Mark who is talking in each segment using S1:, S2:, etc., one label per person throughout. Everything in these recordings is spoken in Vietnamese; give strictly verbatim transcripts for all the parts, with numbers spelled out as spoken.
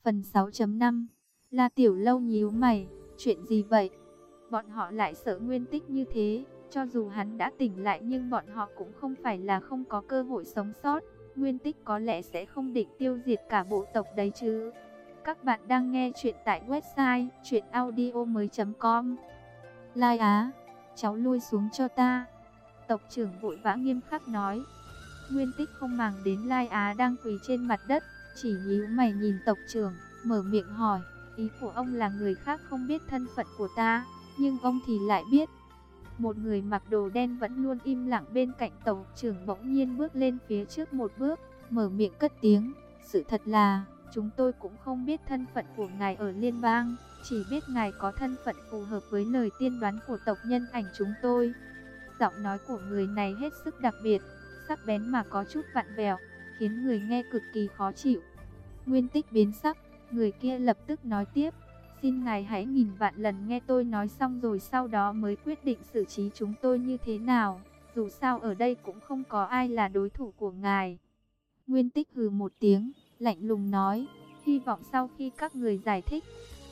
S1: Phần sáu chấm năm. La Tiểu Lâu nhíu mày, chuyện gì vậy? Bọn họ lại sợ Nguyên Tích như thế, cho dù hắn đã tỉnh lại nhưng bọn họ cũng không phải là không có cơ hội sống sót. Nguyên Tích có lẽ sẽ không định tiêu diệt cả bộ tộc đấy chứ. Các bạn đang nghe chuyện tại website truyện audio mới chấm com. Lai Á, cháu lui xuống cho ta. Tộc trưởng vội vã nghiêm khắc nói. Nguyên Tích không màng đến Lai Á đang quỳ trên mặt đất, chỉ nhíu mày nhìn tộc trưởng, mở miệng hỏi, ý của ông là người khác không biết thân phận của ta, nhưng ông thì lại biết. Một người mặc đồ đen vẫn luôn im lặng bên cạnh tộc trưởng bỗng nhiên bước lên phía trước một bước, mở miệng cất tiếng, sự thật là, chúng tôi cũng không biết thân phận của ngài ở liên bang, chỉ biết ngài có thân phận phù hợp với lời tiên đoán của tộc nhân ảnh chúng tôi. Giọng nói của người này hết sức đặc biệt, sắc bén mà có chút vặn vẹo, khiến người nghe cực kỳ khó chịu. Nguyên Tích biến sắc, người kia lập tức nói tiếp, xin ngài hãy nghìn vạn lần nghe tôi nói xong rồi sau đó mới quyết định xử trí chúng tôi như thế nào, dù sao ở đây cũng không có ai là đối thủ của ngài. Nguyên Tích hừ một tiếng, lạnh lùng nói, hy vọng sau khi các người giải thích,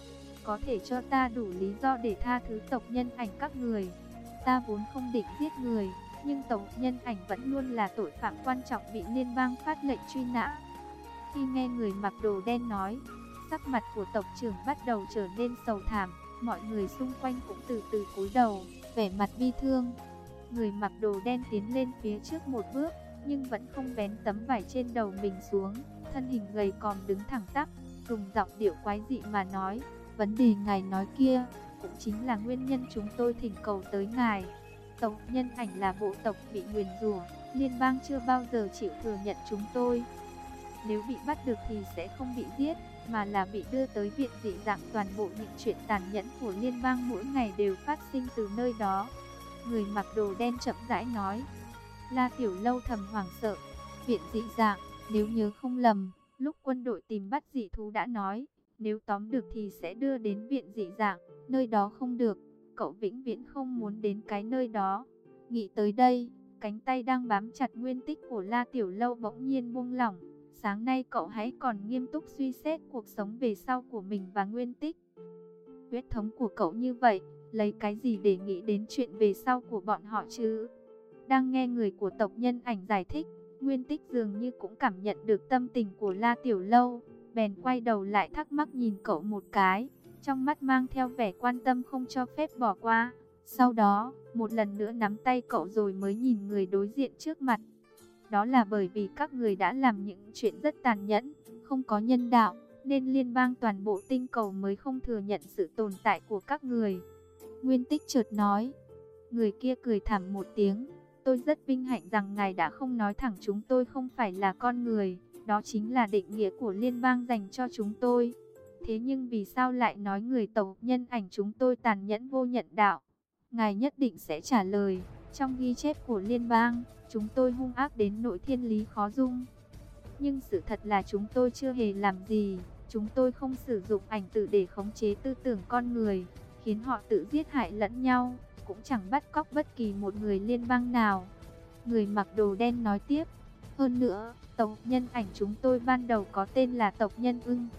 S1: có thể cho ta đủ lý do để tha thứ tộc nhân ảnh các người. Ta vốn không định giết người, nhưng tộc nhân ảnh vẫn luôn là tội phạm quan trọng bị liên bang phát lệnh truy nã. Khi nghe người mặc đồ đen nói, sắc mặt của tộc trưởng bắt đầu trở nên sầu thảm, mọi người xung quanh cũng từ từ cúi đầu, vẻ mặt bi thương. Người mặc đồ đen tiến lên phía trước một bước, nhưng vẫn không vén tấm vải trên đầu mình xuống, thân hình gầy còm đứng thẳng tắp, dùng giọng điệu quái dị mà nói, vấn đề ngài nói kia, cũng chính là nguyên nhân chúng tôi thỉnh cầu tới ngài. Tộc nhân ảnh là bộ tộc bị nguyền rủa, liên bang chưa bao giờ chịu thừa nhận chúng tôi. Nếu bị bắt được thì sẽ không bị giết, mà là bị đưa tới viện dị dạng. Toàn bộ những chuyện tàn nhẫn của liên bang mỗi ngày đều phát sinh từ nơi đó. Người mặc đồ đen chậm rãi nói. La Tiểu Lâu thầm hoảng sợ. Viện dị dạng, nếu nhớ không lầm, lúc quân đội tìm bắt dị thú đã nói, nếu tóm được thì sẽ đưa đến viện dị dạng, nơi đó không được, cậu vĩnh viễn không muốn đến cái nơi đó. Nghĩ tới đây, cánh tay đang bám chặt Nguyên Tích của La Tiểu Lâu bỗng nhiên buông lỏng. Sáng nay cậu hãy còn nghiêm túc suy xét cuộc sống về sau của mình và Nguyên Tích. Huyết thống của cậu như vậy, lấy cái gì để nghĩ đến chuyện về sau của bọn họ chứ? Đang nghe người của tộc nhân ảnh giải thích, Nguyên Tích dường như cũng cảm nhận được tâm tình của La Tiểu Lâu, bèn quay đầu lại thắc mắc nhìn cậu một cái, trong mắt mang theo vẻ quan tâm không cho phép bỏ qua. Sau đó, một lần nữa nắm tay cậu rồi mới nhìn người đối diện trước mặt. Đó là bởi vì các người đã làm những chuyện rất tàn nhẫn, không có nhân đạo, nên liên bang toàn bộ tinh cầu mới không thừa nhận sự tồn tại của các người. Nguyên Tích chợt nói. Người kia cười thảm một tiếng. Tôi rất vinh hạnh rằng ngài đã không nói thẳng chúng tôi không phải là con người. Đó chính là định nghĩa của liên bang dành cho chúng tôi. Thế nhưng vì sao lại nói người tộc nhân ảnh chúng tôi tàn nhẫn vô nhận đạo? Ngài nhất định sẽ trả lời. Trong ghi chép của liên bang, chúng tôi hung ác đến nỗi thiên lý khó dung. Nhưng sự thật là chúng tôi chưa hề làm gì. Chúng tôi không sử dụng ảnh tử để khống chế tư tưởng con người, khiến họ tự giết hại lẫn nhau, cũng chẳng bắt cóc bất kỳ một người liên bang nào. Người mặc đồ đen nói tiếp. Hơn nữa, tộc nhân ảnh chúng tôi ban đầu có tên là tộc nhân ưng.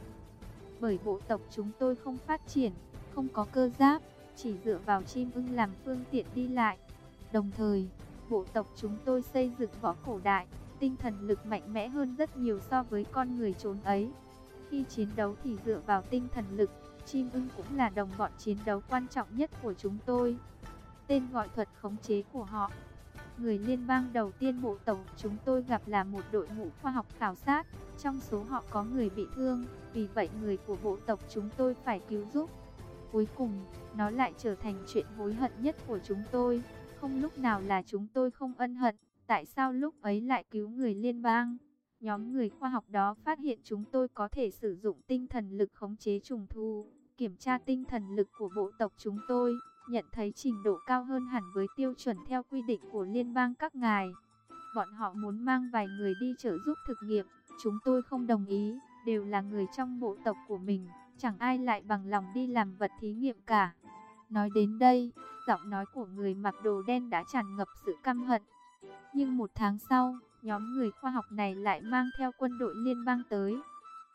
S1: Bởi bộ tộc chúng tôi không phát triển, không có cơ giáp, chỉ dựa vào chim ưng làm phương tiện đi lại. Đồng thời, bộ tộc chúng tôi xây dựng võ cổ đại, tinh thần lực mạnh mẽ hơn rất nhiều so với con người chốn ấy. Khi chiến đấu thì dựa vào tinh thần lực, chim ưng cũng là đồng bọn chiến đấu quan trọng nhất của chúng tôi. Tên gọi thuật khống chế của họ. Người liên bang đầu tiên bộ tộc chúng tôi gặp là một đội ngũ khoa học khảo sát, trong số họ có người bị thương, vì vậy người của bộ tộc chúng tôi phải cứu giúp. Cuối cùng, nó lại trở thành chuyện hối hận nhất của chúng tôi. Không lúc nào là chúng tôi không ân hận, tại sao lúc ấy lại cứu người liên bang? Nhóm người khoa học đó phát hiện chúng tôi có thể sử dụng tinh thần lực khống chế trùng thu, kiểm tra tinh thần lực của bộ tộc chúng tôi, nhận thấy trình độ cao hơn hẳn với tiêu chuẩn theo quy định của liên bang các ngài. Bọn họ muốn mang vài người đi trợ giúp thực nghiệm, chúng tôi không đồng ý, đều là người trong bộ tộc của mình, chẳng ai lại bằng lòng đi làm vật thí nghiệm cả. Nói đến đây, giọng nói của người mặc đồ đen đã tràn ngập sự căm hận. Nhưng một tháng sau, nhóm người khoa học này lại mang theo quân đội liên bang tới.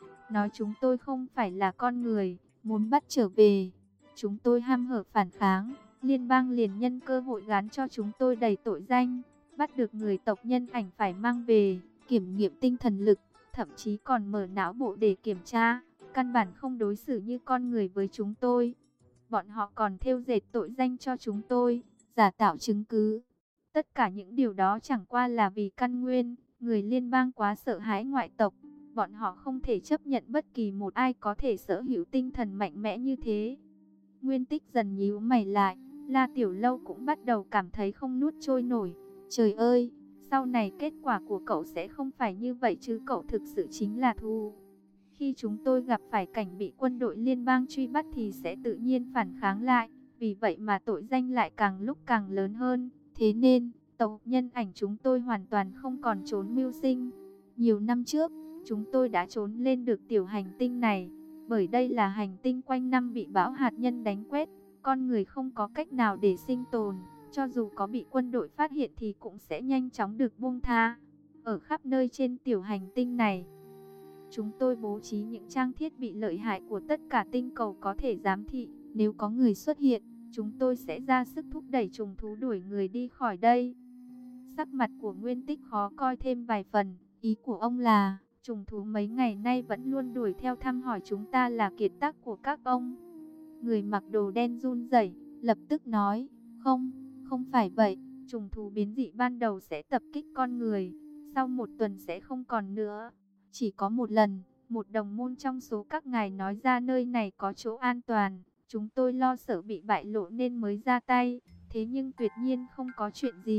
S1: nói chúng tôi không phải là con người, muốn bắt trở về. Chúng tôi ham hở phản kháng, liên bang liền nhân cơ hội gán cho chúng tôi đầy tội danh, bắt được người tộc nhân ảnh phải mang về, kiểm nghiệm tinh thần lực, thậm chí còn mở não bộ để kiểm tra, căn bản không đối xử như con người với chúng tôi. Bọn họ còn thêu dệt tội danh cho chúng tôi, giả tạo chứng cứ. Tất cả những điều đó chẳng qua là vì căn nguyên, người liên bang quá sợ hãi ngoại tộc. Bọn họ không thể chấp nhận bất kỳ một ai có thể sở hữu tinh thần mạnh mẽ như thế. Nguyên Tích dần nhíu mày lại, La Tiểu Lâu cũng bắt đầu cảm thấy không nuốt trôi nổi. Trời ơi, sau này kết quả của cậu sẽ không phải như vậy chứ, cậu thực sự chính là thù. Khi chúng tôi gặp phải cảnh bị quân đội liên bang truy bắt thì sẽ tự nhiên phản kháng lại, vì vậy mà tội danh lại càng lúc càng lớn hơn. Thế nên, tộc nhân ảnh chúng tôi hoàn toàn không còn trốn mưu sinh. Nhiều năm trước, chúng tôi đã trốn lên được tiểu hành tinh này, bởi đây là hành tinh quanh năm bị bão hạt nhân đánh quét, con người không có cách nào để sinh tồn, cho dù có bị quân đội phát hiện thì cũng sẽ nhanh chóng được buông tha. Ở khắp nơi trên tiểu hành tinh này, chúng tôi bố trí những trang thiết bị lợi hại của tất cả tinh cầu có thể giám thị, nếu có người xuất hiện, chúng tôi sẽ ra sức thúc đẩy trùng thú đuổi người đi khỏi đây. Sắc mặt của Nguyên Tích khó coi thêm vài phần, ý của ông là, trùng thú mấy ngày nay vẫn luôn đuổi theo thăm hỏi chúng ta là kiệt tác của các ông. Người mặc đồ đen run rẩy, lập tức nói, không, không phải vậy, trùng thú biến dị ban đầu sẽ tập kích con người, sau một tuần sẽ không còn nữa. Chỉ có một lần, một đồng môn trong số các ngài nói ra nơi này có chỗ an toàn, chúng tôi lo sợ bị bại lộ nên mới ra tay, thế nhưng tuyệt nhiên không có chuyện gì.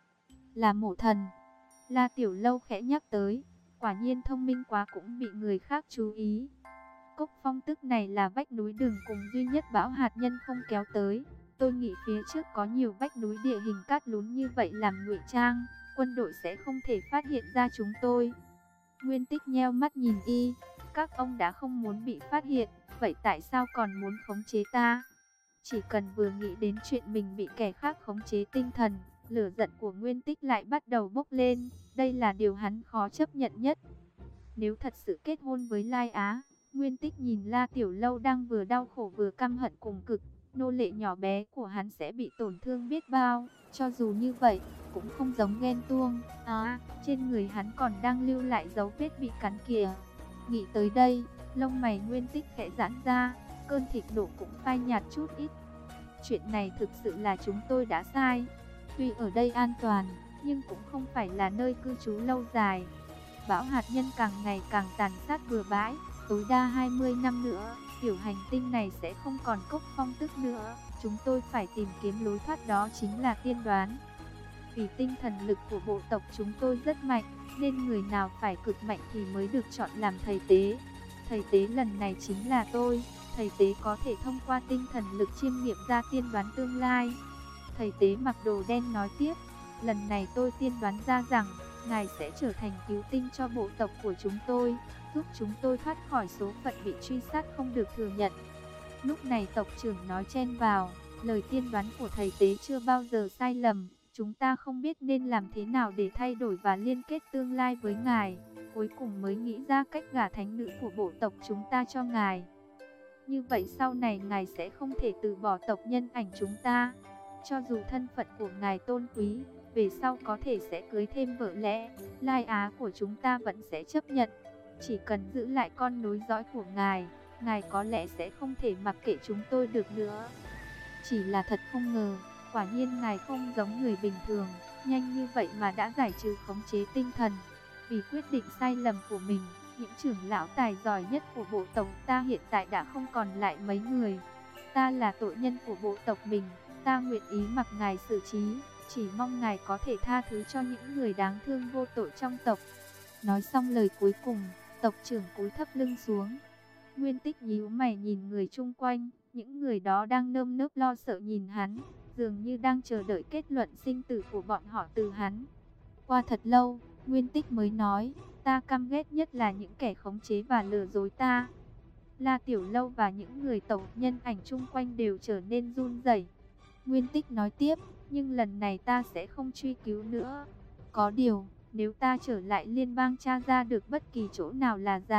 S1: Là mộ thần, La Tiểu Lâu khẽ nhắc tới, quả nhiên thông minh quá cũng bị người khác chú ý. Cốc phong tức này là vách núi đường cùng duy nhất bão hạt nhân không kéo tới. Tôi nghĩ phía trước có nhiều vách núi địa hình cát lún như vậy làm ngụy trang, quân đội sẽ không thể phát hiện ra chúng tôi. Nguyên Tích nheo mắt nhìn y, các ông đã không muốn bị phát hiện, vậy tại sao còn muốn khống chế ta? Chỉ cần vừa nghĩ đến chuyện mình bị kẻ khác khống chế tinh thần, lửa giận của Nguyên Tích lại bắt đầu bốc lên, đây là điều hắn khó chấp nhận nhất. Nếu thật sự kết hôn với Lai Á, Nguyên Tích nhìn La Tiểu Lâu đang vừa đau khổ vừa căm hận cùng cực, nô lệ nhỏ bé của hắn sẽ bị tổn thương biết bao, cho dù như vậy, cũng không giống ghen tuông. À, trên người hắn còn đang lưu lại dấu vết bị cắn kìa. Nghĩ tới đây, lông mày Nguyên Tích khẽ giãn ra, cơn thịnh nộ cũng phai nhạt chút ít. Chuyện này thực sự là chúng tôi đã sai. Tuy ở đây an toàn, nhưng cũng không phải là nơi cư trú lâu dài. Bão hạt nhân càng ngày càng tàn sát bừa bãi, tối đa hai mươi năm nữa, tiểu hành tinh này sẽ không còn cốc phong tức nữa. Chúng tôi phải tìm kiếm lối thoát, đó chính là tiên đoán. Vì tinh thần lực của bộ tộc chúng tôi rất mạnh, nên người nào phải cực mạnh thì mới được chọn làm thầy tế. Thầy tế lần này chính là tôi. Thầy tế có thể thông qua tinh thần lực chiêm nghiệm ra tiên đoán tương lai. Thầy tế mặc đồ đen nói tiếp, lần này tôi tiên đoán ra rằng ngài sẽ trở thành cứu tinh cho bộ tộc của chúng tôi, giúp chúng tôi thoát khỏi số phận bị truy sát không được thừa nhận. Lúc này tộc trưởng nói chen vào, lời tiên đoán của thầy tế chưa bao giờ sai lầm. Chúng ta không biết nên làm thế nào để thay đổi và liên kết tương lai với ngài, cuối cùng mới nghĩ ra cách gả thánh nữ của bộ tộc chúng ta cho ngài. Như vậy sau này ngài sẽ không thể từ bỏ tộc nhân ảnh chúng ta. Cho dù thân phận của ngài tôn quý, về sau có thể sẽ cưới thêm vợ lẽ, Lai Á của chúng ta vẫn sẽ chấp nhận. Chỉ cần giữ lại con nối dõi của ngài, ngài có lẽ sẽ không thể mặc kệ chúng tôi được nữa. Chỉ là thật không ngờ, quả nhiên ngài không giống người bình thường, nhanh như vậy mà đã giải trừ khống chế tinh thần. Vì quyết định sai lầm của mình, những trưởng lão tài giỏi nhất của bộ tộc ta hiện tại đã không còn lại mấy người. Ta là tội nhân của bộ tộc mình, ta nguyện ý mặc ngài xử trí, chỉ mong ngài có thể tha thứ cho những người đáng thương vô tội trong tộc. Nói xong lời cuối cùng, tộc trưởng cúi thấp lưng xuống. Nguyên Tích nhíu mày nhìn người chung quanh, những người đó đang nơm nớp lo sợ nhìn hắn, dường như đang chờ đợi kết luận sinh tử của bọn họ từ hắn. Qua thật lâu, Nguyên Tích mới nói, ta căm ghét nhất là những kẻ khống chế và lừa dối ta. La Tiểu Lâu và những người tộc nhân ảnh chung quanh đều trở nên run rẩy. Nguyên Tích nói tiếp, nhưng lần này ta sẽ không truy cứu nữa. Có điều, nếu ta trở lại liên bang tra ra được bất kỳ chỗ nào là giả,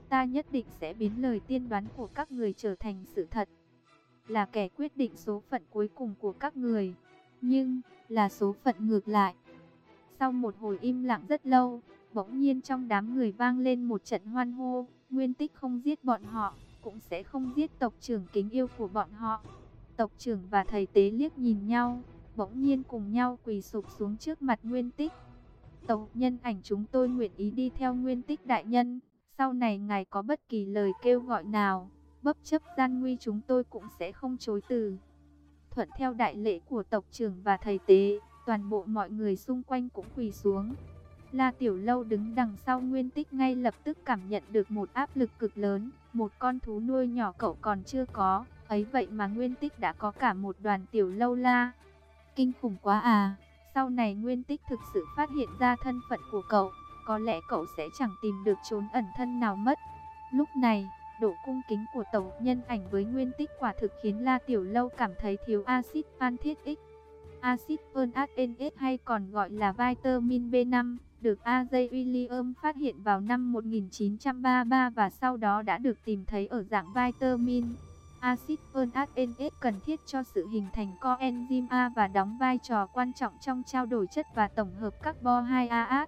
S1: ta nhất định sẽ biến lời tiên đoán của các người trở thành sự thật. Là kẻ quyết định số phận cuối cùng của các người, nhưng là số phận ngược lại. Sau một hồi im lặng rất lâu, bỗng nhiên trong đám người vang lên một trận hoan hô. Nguyên Tích không giết bọn họ, cũng sẽ không giết tộc trưởng kính yêu của bọn họ. Tộc trưởng và thầy tế liếc nhìn nhau, bỗng nhiên cùng nhau quỳ sụp xuống trước mặt Nguyên Tích. Tộc nhân ảnh chúng tôi nguyện ý đi theo Nguyên Tích đại nhân. Sau này ngài có bất kỳ lời kêu gọi nào, bất chấp gian nguy, chúng tôi cũng sẽ không chối từ. Thuận theo đại lễ của tộc trưởng và thầy tế, toàn bộ mọi người xung quanh cũng quỳ xuống. La Tiểu Lâu đứng đằng sau Nguyên Tích ngay lập tức cảm nhận được một áp lực cực lớn. Một con thú nuôi nhỏ cậu còn chưa có, ấy vậy mà Nguyên Tích đã có cả một đoàn Tiểu Lâu La. Kinh khủng quá à! Sau này Nguyên Tích thực sự phát hiện ra thân phận của cậu, có lẽ cậu sẽ chẳng tìm được chốn ẩn thân nào mất. Lúc này, độ cung kính của tộc nhân ảnh với Nguyên Tích quả thực khiến La Tiểu Lâu cảm thấy thiếu axit panthenic. Axit panthenic hay còn gọi là vitamin B năm, được A J William phát hiện vào năm một nghìn chín trăm ba mươi ba và sau đó đã được tìm thấy ở dạng vitamin. Axit panthenic cần thiết cho sự hình thành coenzyme A và đóng vai trò quan trọng trong trao đổi chất và tổng hợp carbon hai A,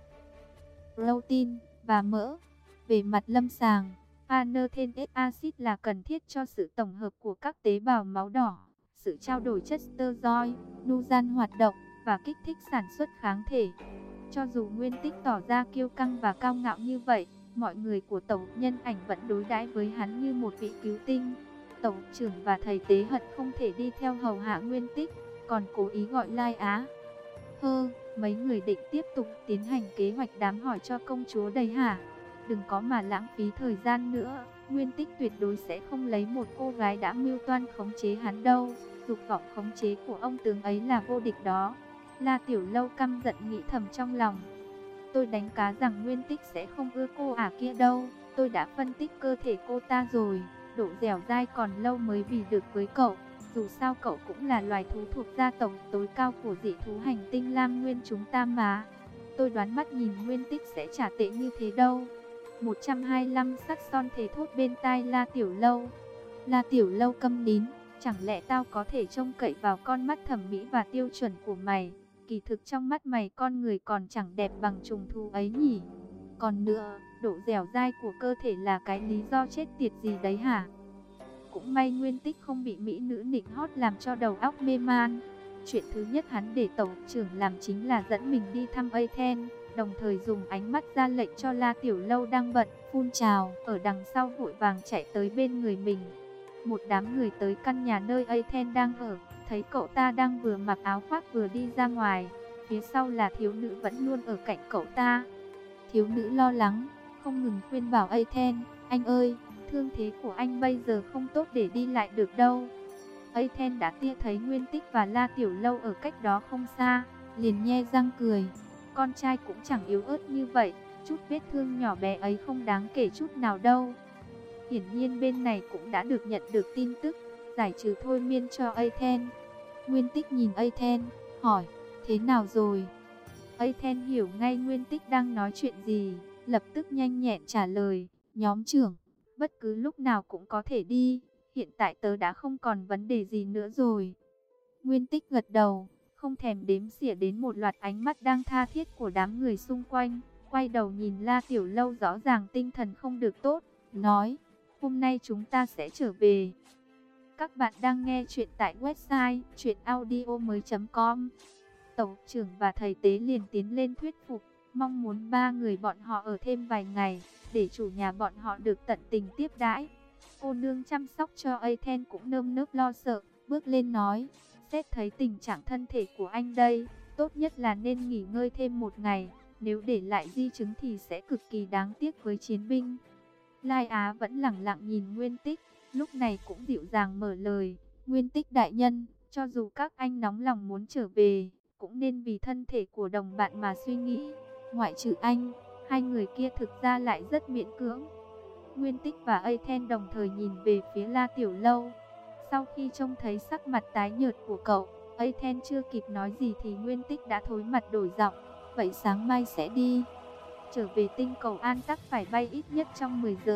S1: protein và mỡ. Về mặt lâm sàng, pantothenic acid là cần thiết cho sự tổng hợp của các tế bào máu đỏ, sự trao đổi chất steroid, nuran hoạt động và kích thích sản xuất kháng thể. Cho dù Nguyên Tích tỏ ra kiêu căng và cao ngạo như vậy, mọi người của tộc nhân ảnh vẫn đối đãi với hắn như một vị cứu tinh. Tộc trưởng và thầy tế hận không thể đi theo hầu hạ Nguyên Tích, còn cố ý gọi Lai Á. Hơ, mấy người định tiếp tục tiến hành kế hoạch đám hỏi cho công chúa đây hả? Đừng có mà lãng phí thời gian nữa, Nguyên Tích tuyệt đối sẽ không lấy một cô gái đã mưu toan khống chế hắn đâu. Dục vọng khống chế của ông tướng ấy là vô địch đó. La Tiểu Lâu căm giận nghĩ thầm trong lòng. Tôi đánh cá rằng Nguyên Tích sẽ không ưa cô ả kia đâu. Tôi đã phân tích cơ thể cô ta rồi, độ dẻo dai còn lâu mới bì được với cậu. Dù sao cậu cũng là loài thú thuộc gia tộc tối cao của dị thú hành tinh Lam Nguyên chúng ta mà. Tôi đoán mắt nhìn Nguyên Tích sẽ chả tệ như thế đâu. một trăm hai mươi lăm sắc son thề thốt bên tai La Tiểu Lâu. La Tiểu Lâu câm nín. Chẳng lẽ tao có thể trông cậy vào con mắt thẩm mỹ và tiêu chuẩn của mày? Kỳ thực trong mắt mày con người còn chẳng đẹp bằng trùng thú ấy nhỉ? Còn nữa, độ dẻo dai của cơ thể là cái lý do chết tiệt gì đấy hả? Cũng may Nguyên Tích không bị mỹ nữ nịnh hót làm cho đầu óc mê man. Chuyện thứ nhất hắn để tộc trưởng làm chính là dẫn mình đi thăm Athens, đồng thời dùng ánh mắt ra lệnh cho La Tiểu Lâu đang bận phun trào ở đằng sau vội vàng chạy tới bên người mình. Một đám người tới căn nhà nơi Athens đang ở, thấy cậu ta đang vừa mặc áo khoác vừa đi ra ngoài, phía sau là thiếu nữ vẫn luôn ở cạnh cậu ta. Thiếu nữ lo lắng, không ngừng khuyên bảo Athens, anh ơi, thương thế của anh bây giờ không tốt để đi lại được đâu. Athens đã tia thấy Nguyên Tích và La Tiểu Lâu ở cách đó không xa, liền nhe răng cười. Con trai cũng chẳng yếu ớt như vậy, chút vết thương nhỏ bé ấy không đáng kể chút nào đâu. Hiển nhiên bên này cũng đã được nhận được tin tức, giải trừ thôi miên cho Athens. Nguyên Tích nhìn Athens, hỏi, thế nào rồi? Athens hiểu ngay Nguyên Tích đang nói chuyện gì, lập tức nhanh nhẹn trả lời, nhóm trưởng, bất cứ lúc nào cũng có thể đi, hiện tại tớ đã không còn vấn đề gì nữa rồi. Nguyên Tích gật đầu, không thèm đếm xỉa đến một loạt ánh mắt đang tha thiết của đám người xung quanh, quay đầu nhìn La Tiểu Lâu rõ ràng tinh thần không được tốt, nói, hôm nay chúng ta sẽ trở về. Các bạn đang nghe chuyện tại website truyện audio mới chấm com. Tộc trưởng và thầy tế liền tiến lên thuyết phục, mong muốn ba người bọn họ ở thêm vài ngày, để chủ nhà bọn họ được tận tình tiếp đãi. Cô nương chăm sóc cho Athens cũng nơm nớp lo sợ, bước lên nói, xét thấy tình trạng thân thể của anh đây, tốt nhất là nên nghỉ ngơi thêm một ngày, nếu để lại di chứng thì sẽ cực kỳ đáng tiếc với chiến binh. Lai Á vẫn lẳng lặng nhìn Nguyên Tích, lúc này cũng dịu dàng mở lời, Nguyên Tích đại nhân, cho dù các anh nóng lòng muốn trở về, cũng nên vì thân thể của đồng bạn mà suy nghĩ, ngoại trừ anh, hai người kia thực ra lại rất miễn cưỡng. Nguyên Tích và Athens đồng thời nhìn về phía La Tiểu Lâu. Sau khi trông thấy sắc mặt tái nhợt của cậu, Athens chưa kịp nói gì thì Nguyên Tích đã thối mặt đổi giọng, vậy sáng mai sẽ đi. Trở về tinh cầu An Tắc phải bay ít nhất trong mười giờ,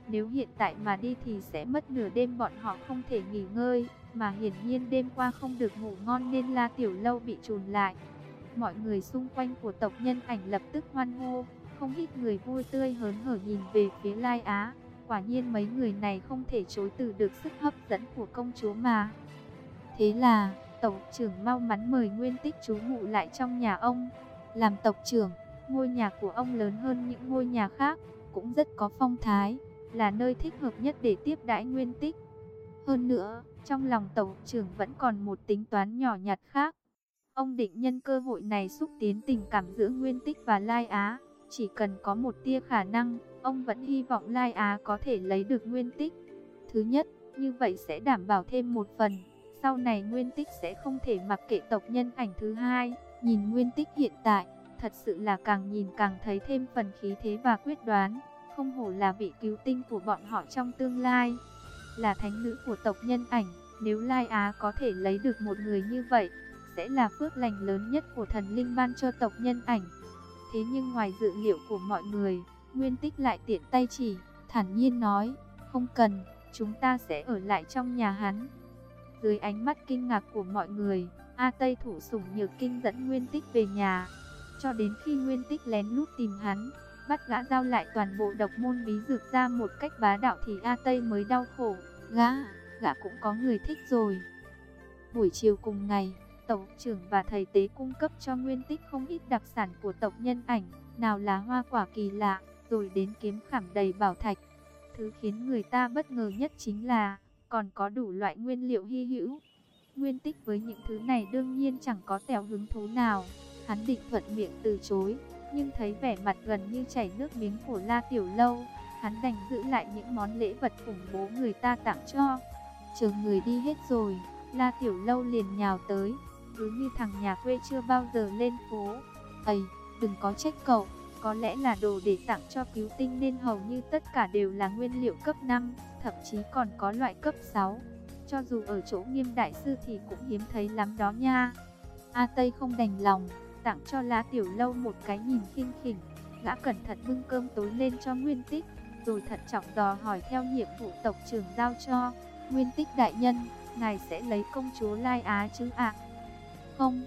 S1: Nếu hiện tại mà đi thì sẽ mất nửa đêm, bọn họ không thể nghỉ ngơi, mà hiển nhiên đêm qua không được ngủ ngon nên La Tiểu Lâu bị trùn lại. Mọi người xung quanh của tộc Nhân Ảnh lập tức hoan hô, không ít người vui tươi hớn hở nhìn về phía Lai Á. Quả nhiên mấy người này không thể chối từ được sức hấp dẫn của công chúa mà. Thế là, tộc trưởng mau mắn mời Nguyên Tích trú ngụ lại trong nhà ông. Làm tộc trưởng, ngôi nhà của ông lớn hơn những ngôi nhà khác, cũng rất có phong thái, là nơi thích hợp nhất để tiếp đãi Nguyên Tích. Hơn nữa, trong lòng tộc trưởng vẫn còn một tính toán nhỏ nhặt khác. Ông định nhân cơ hội này xúc tiến tình cảm giữa Nguyên Tích và Lai Á. Chỉ cần có một tia khả năng, ông vẫn hy vọng Lai Á có thể lấy được Nguyên Tích. Thứ nhất, như vậy sẽ đảm bảo thêm một phần, sau này Nguyên Tích sẽ không thể mặc kệ tộc Nhân Ảnh. Thứ hai, nhìn Nguyên Tích hiện tại, thật sự là càng nhìn càng thấy thêm phần khí thế và quyết đoán. Không hổ là vị cứu tinh của bọn họ trong tương lai, là thánh nữ của tộc Nhân Ảnh. Nếu Lai Á có thể lấy được một người như vậy, sẽ là phước lành lớn nhất của thần linh ban cho tộc Nhân Ảnh. Thế nhưng ngoài dự liệu của mọi người, Nguyên Tích lại tiện tay chỉ, thản nhiên nói, không cần, chúng ta sẽ ở lại trong nhà hắn. Dưới ánh mắt kinh ngạc của mọi người, A Tây Thủ Sủng Nhược Kinh dẫn Nguyên Tích về nhà. Cho đến khi Nguyên Tích lén lút tìm hắn, bắt gã giao lại toàn bộ độc môn bí dược ra một cách bá đạo thì A Tây mới đau khổ. Gã, gã cũng có người thích rồi. Buổi chiều cùng ngày, tộc trưởng và thầy tế cung cấp cho Nguyên Tích không ít đặc sản của tộc Nhân Ảnh, nào là hoa quả kỳ lạ, rồi đến kiếm khảm đầy bảo thạch. Thứ khiến người ta bất ngờ nhất chính là còn có đủ loại nguyên liệu hy hữu. Nguyên Tích với những thứ này đương nhiên chẳng có tèo hứng thú nào. Hắn định thuận miệng từ chối, nhưng thấy vẻ mặt gần như chảy nước miếng của La Tiểu Lâu, hắn đành giữ lại những món lễ vật khủng bố người ta tặng cho. Chờ người đi hết rồi, La Tiểu Lâu liền nhào tới, cứ như thằng nhà quê chưa bao giờ lên phố. Ây, đừng có trách cậu, có lẽ là đồ để tặng cho cứu tinh nên hầu như tất cả đều là nguyên liệu cấp năm, thậm chí còn có loại cấp sáu. Cho dù ở chỗ Nghiêm đại sư thì cũng hiếm thấy lắm đó nha. A Tây không đành lòng, tặng cho La Tiểu Lâu một cái nhìn khinh khỉnh. Gã cẩn thận bưng cơm tối lên cho Nguyên Tích, rồi thận trọng dò hỏi theo nhiệm vụ tộc trưởng giao cho. Nguyên Tích đại nhân, ngài sẽ lấy công chúa Lai Á chứ ạ? Không.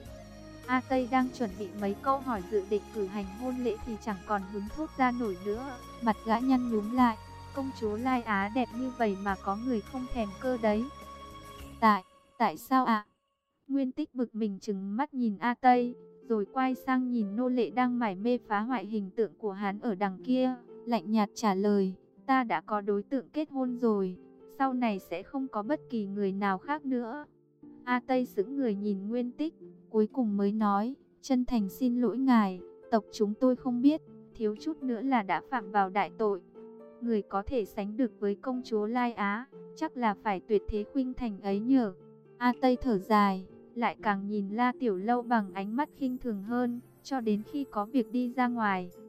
S1: A Tây đang chuẩn bị mấy câu hỏi dự định cử hành hôn lễ thì chẳng còn hứng thốt ra nổi nữa. Mặt gã nhăn nhúm lại. Công chúa Lai Á đẹp như vậy mà có người không thèm cơ đấy. Tại, tại sao ạ? Nguyên Tích bực mình trừng mắt nhìn A Tây, rồi quay sang nhìn nô lệ đang mải mê phá hoại hình tượng của hắn ở đằng kia, lạnh nhạt trả lời, ta đã có đối tượng kết hôn rồi, sau này sẽ không có bất kỳ người nào khác nữa. A Tây sững người nhìn Nguyên Tích, cuối cùng mới nói, chân thành xin lỗi ngài, tộc chúng tôi không biết, thiếu chút nữa là đã phạm vào đại tội. Người có thể sánh được với công chúa Lai Á, chắc là phải tuyệt thế khuynh thành ấy nhờ. A Tây thở dài, lại càng nhìn La Tiểu Lâu bằng ánh mắt khinh thường hơn, cho đến khi có việc đi ra ngoài,